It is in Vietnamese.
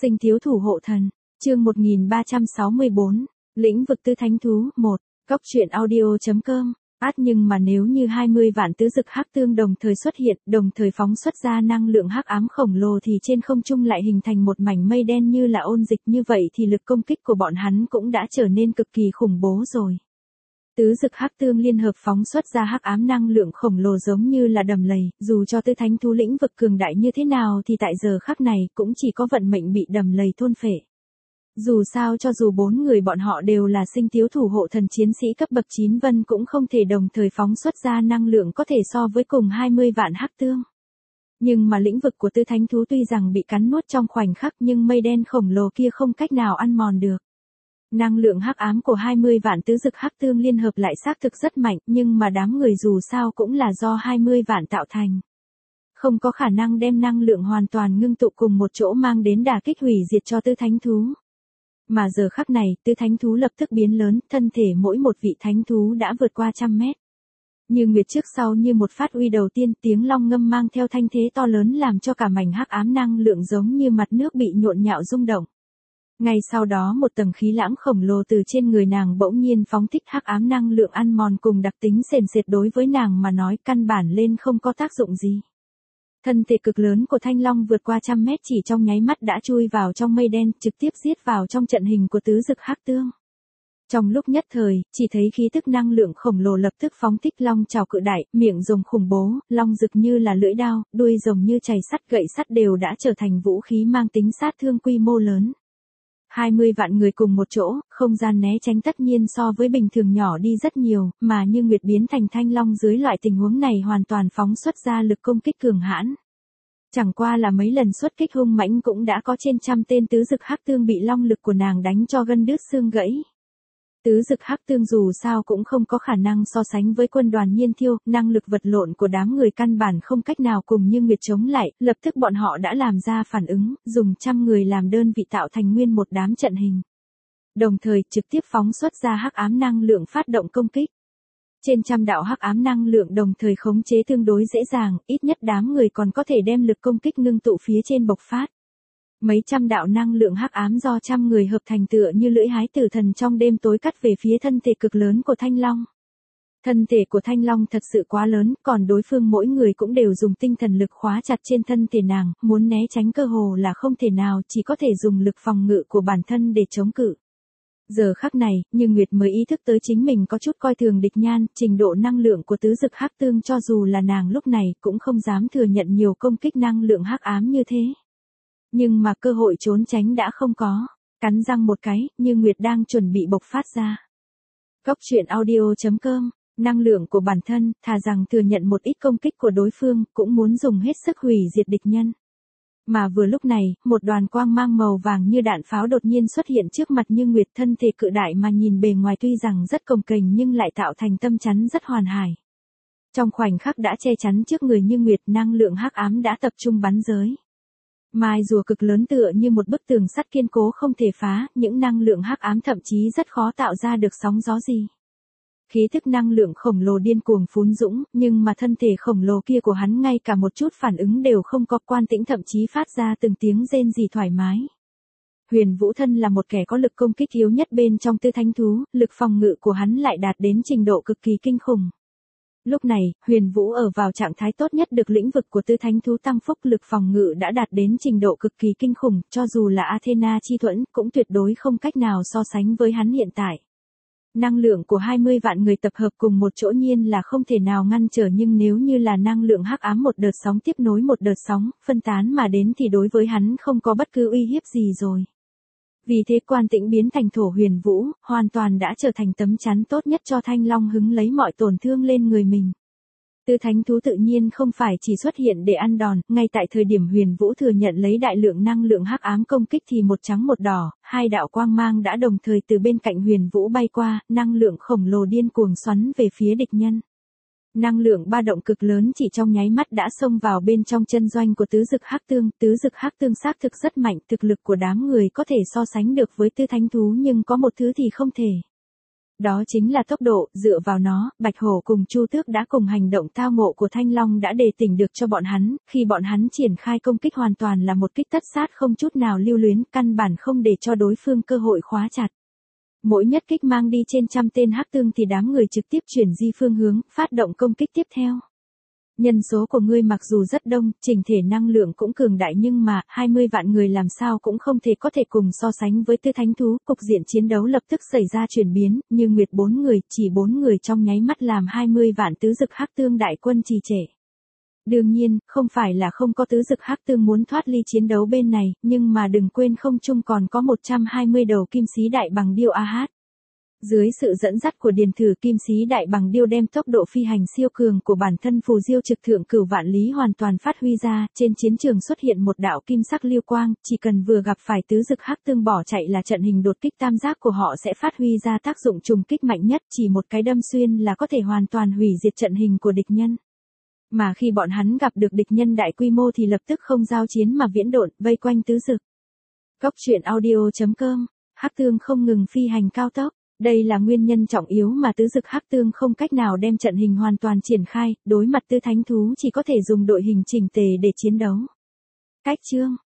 Sinh thiếu thủ hộ thần, chương 1364, lĩnh vực tứ thánh thú, 1, Cóc truyện audio.com. Nhưng mà nếu như 20 vạn tứ dực hắc tương đồng thời xuất hiện, đồng thời phóng xuất ra năng lượng hắc ám khổng lồ thì trên không trung lại hình thành một mảnh mây đen như là ôn dịch, như vậy thì lực công kích của bọn hắn cũng đã trở nên cực kỳ khủng bố rồi. Tứ dực hắc tương liên hợp phóng xuất ra hắc ám năng lượng khổng lồ giống như là đầm lầy, dù cho tứ thánh thú lĩnh vực cường đại như thế nào thì tại giờ khắc này cũng chỉ có vận mệnh bị đầm lầy thôn phệ. Dù sao cho dù 4 người bọn họ đều là sinh thiếu thủ hộ thần chiến sĩ cấp bậc 9 vân cũng không thể đồng thời phóng xuất ra năng lượng có thể so với cùng 20 vạn hắc tương. Nhưng mà lĩnh vực của tứ thánh thú tuy rằng bị cắn nuốt trong khoảnh khắc nhưng mây đen khổng lồ kia không cách nào ăn mòn được. Năng lượng hắc ám của 20 vạn tứ dực hắc tương liên hợp lại xác thực rất mạnh, nhưng mà đám người dù sao cũng là do 20 vạn tạo thành. Không có khả năng đem năng lượng hoàn toàn ngưng tụ cùng một chỗ mang đến đả kích hủy diệt cho tứ thánh thú. Mà giờ khắc này, tứ thánh thú lập tức biến lớn, thân thể mỗi một vị thánh thú đã vượt qua 100 mét. Như nguyệt trước sau như một phát uy đầu tiên, tiếng long ngâm mang theo thanh thế to lớn làm cho cả mảnh hắc ám năng lượng giống như mặt nước bị nhộn nhạo rung động. Ngay sau đó một tầng khí lãng khổng lồ từ trên người nàng bỗng nhiên phóng thích hắc ám năng lượng ăn mòn cùng đặc tính sền sệt đối với nàng mà nói căn bản lên không có tác dụng gì. Thân thể cực lớn của thanh long vượt qua 100 mét chỉ trong nháy mắt đã chui vào trong mây đen, trực tiếp giết vào trong trận hình của tứ dực hắc tương. Trong lúc nhất thời, chỉ thấy khí tức năng lượng khổng lồ lập tức phóng thích long trảo cự đại, miệng rồng khủng bố, long rực như là lưỡi đao, đuôi rồng như chày sắt gậy sắt đều đã trở thành vũ khí mang tính sát thương quy mô lớn. 20 vạn người cùng một chỗ, không gian né tránh tất nhiên so với bình thường nhỏ đi rất nhiều, mà như nguyệt biến thành thanh long dưới loại tình huống này hoàn toàn phóng xuất ra lực công kích cường hãn. Chẳng qua là mấy lần xuất kích hung mãnh cũng đã có trên 100 tên tứ dực hắc tương bị long lực của nàng đánh cho gân đứt xương gãy. Tứ dực hắc tương dù sao cũng không có khả năng so sánh với quân đoàn Nhiên Thiêu, năng lực vật lộn của đám người căn bản không cách nào cùng Như Nguyệt chống lại, lập tức bọn họ đã làm ra phản ứng, dùng 100 người làm đơn vị tạo thành nguyên một đám trận hình. Đồng thời trực tiếp phóng xuất ra hắc ám năng lượng phát động công kích. Trên 100 đạo hắc ám năng lượng đồng thời khống chế tương đối dễ dàng, ít nhất đám người còn có thể đem lực công kích ngưng tụ phía trên bộc phát. Mấy trăm đạo năng lượng hắc ám do 100 người hợp thành tựa như lưỡi hái tử thần trong đêm tối cắt về phía thân thể cực lớn của thanh long. Thân thể của thanh long thật sự quá lớn, còn đối phương mỗi người cũng đều dùng tinh thần lực khóa chặt trên thân thể nàng, muốn né tránh cơ hồ là không thể nào, chỉ có thể dùng lực phòng ngự của bản thân để chống cự. Giờ khắc này, Như Nguyệt mới ý thức tới chính mình có chút coi thường địch nhan, trình độ năng lượng của tứ dực hắc tương cho dù là nàng lúc này cũng không dám thừa nhận nhiều công kích năng lượng hắc ám như thế. Nhưng mà cơ hội trốn tránh đã không có, cắn răng một cái, Như Nguyệt đang chuẩn bị bộc phát ra. Cóc truyện audio.com, năng lượng của bản thân, thà rằng thừa nhận một ít công kích của đối phương, cũng muốn dùng hết sức hủy diệt địch nhân. Mà vừa lúc này, một đoàn quang mang màu vàng như đạn pháo đột nhiên xuất hiện trước mặt Như Nguyệt, thân thể cự đại mà nhìn bề ngoài tuy rằng rất cồng kềnh nhưng lại tạo thành tâm chắn rất hoàn hài. Trong khoảnh khắc đã che chắn trước người Như Nguyệt, năng lượng hắc ám đã tập trung bắn giới. Mai rùa cực lớn tựa như một bức tường sắt kiên cố không thể phá, những năng lượng hắc ám thậm chí rất khó tạo ra được sóng gió gì. Khí thức năng lượng khổng lồ điên cuồng phún dũng, nhưng mà thân thể khổng lồ kia của hắn ngay cả một chút phản ứng đều không có, quan tĩnh thậm chí phát ra từng tiếng rên rỉ thoải mái. Huyền Vũ thân là một kẻ có lực công kích yếu nhất bên trong tứ thánh thú, lực phòng ngự của hắn lại đạt đến trình độ cực kỳ kinh khủng. Lúc này, Huyền Vũ ở vào trạng thái tốt nhất, được lĩnh vực của tứ thánh thú tăng phúc, lực phòng ngự đã đạt đến trình độ cực kỳ kinh khủng, cho dù là Athena chi thuẫn cũng tuyệt đối không cách nào so sánh với hắn hiện tại. Năng lượng của 20 vạn người tập hợp cùng một chỗ nhiên là không thể nào ngăn trở, nhưng nếu như là năng lượng hắc ám một đợt sóng tiếp nối một đợt sóng, phân tán mà đến thì đối với hắn không có bất cứ uy hiếp gì rồi. Vì thế quan tĩnh biến thành thổ Huyền Vũ, hoàn toàn đã trở thành tấm chắn tốt nhất cho thanh long hứng lấy mọi tổn thương lên người mình. Tứ thánh thú tự nhiên không phải chỉ xuất hiện để ăn đòn, ngay tại thời điểm Huyền Vũ thừa nhận lấy đại lượng năng lượng hắc ám công kích thì một trắng một đỏ, hai đạo quang mang đã đồng thời từ bên cạnh Huyền Vũ bay qua, năng lượng khổng lồ điên cuồng xoắn về phía địch nhân. Năng lượng ba động cực lớn chỉ trong nháy mắt đã xông vào bên trong chân doanh của tứ dực hắc tương xác thực rất mạnh, thực lực của đám người có thể so sánh được với tứ thánh thú nhưng có một thứ thì không thể. Đó chính là tốc độ, dựa vào nó, Bạch Hổ cùng Chu Tước đã cùng hành động tao ngộ của Thanh Long đã đề tỉnh được cho bọn hắn, khi bọn hắn triển khai công kích hoàn toàn là một kích tất sát không chút nào lưu luyến, căn bản không để cho đối phương cơ hội khóa chặt. Mỗi nhất kích mang đi trên trăm tên hắc tương thì đám người trực tiếp chuyển di phương hướng, phát động công kích tiếp theo. Nhân số của ngươi mặc dù rất đông, chỉnh thể năng lượng cũng cường đại nhưng mà, 20 vạn người làm sao cũng không thể cùng so sánh với Tứ Thánh Thú, cục diện chiến đấu lập tức xảy ra chuyển biến, như nguyệt 4 người, chỉ 4 người trong nháy mắt làm 20 vạn tứ dực hắc tương đại quân trì trệ. Đương nhiên, không phải là không có tứ dực hắc tương muốn thoát ly chiến đấu bên này, nhưng mà đừng quên không chung còn có 120 đầu kim sĩ đại bằng điêu AH. Dưới sự dẫn dắt của Điền Thử, kim sĩ đại bằng điêu đem tốc độ phi hành siêu cường của bản thân phù diêu trực thượng cửu vạn lý hoàn toàn phát huy ra, trên chiến trường xuất hiện một đạo kim sắc lưu quang, chỉ cần vừa gặp phải tứ dực hắc tương bỏ chạy là trận hình đột kích tam giác của họ sẽ phát huy ra tác dụng trùng kích mạnh nhất, chỉ một cái đâm xuyên là có thể hoàn toàn hủy diệt trận hình của địch nhân. Mà khi bọn hắn gặp được địch nhân đại quy mô thì lập tức không giao chiến mà viễn độn, vây quanh tứ dực. Cốc truyện audio.com, hắc tương không ngừng phi hành cao tốc. Đây là nguyên nhân trọng yếu mà tứ dực hắc tương không cách nào đem trận hình hoàn toàn triển khai, đối mặt Tứ Thánh Thú chỉ có thể dùng đội hình chỉnh tề để chiến đấu. Cách chương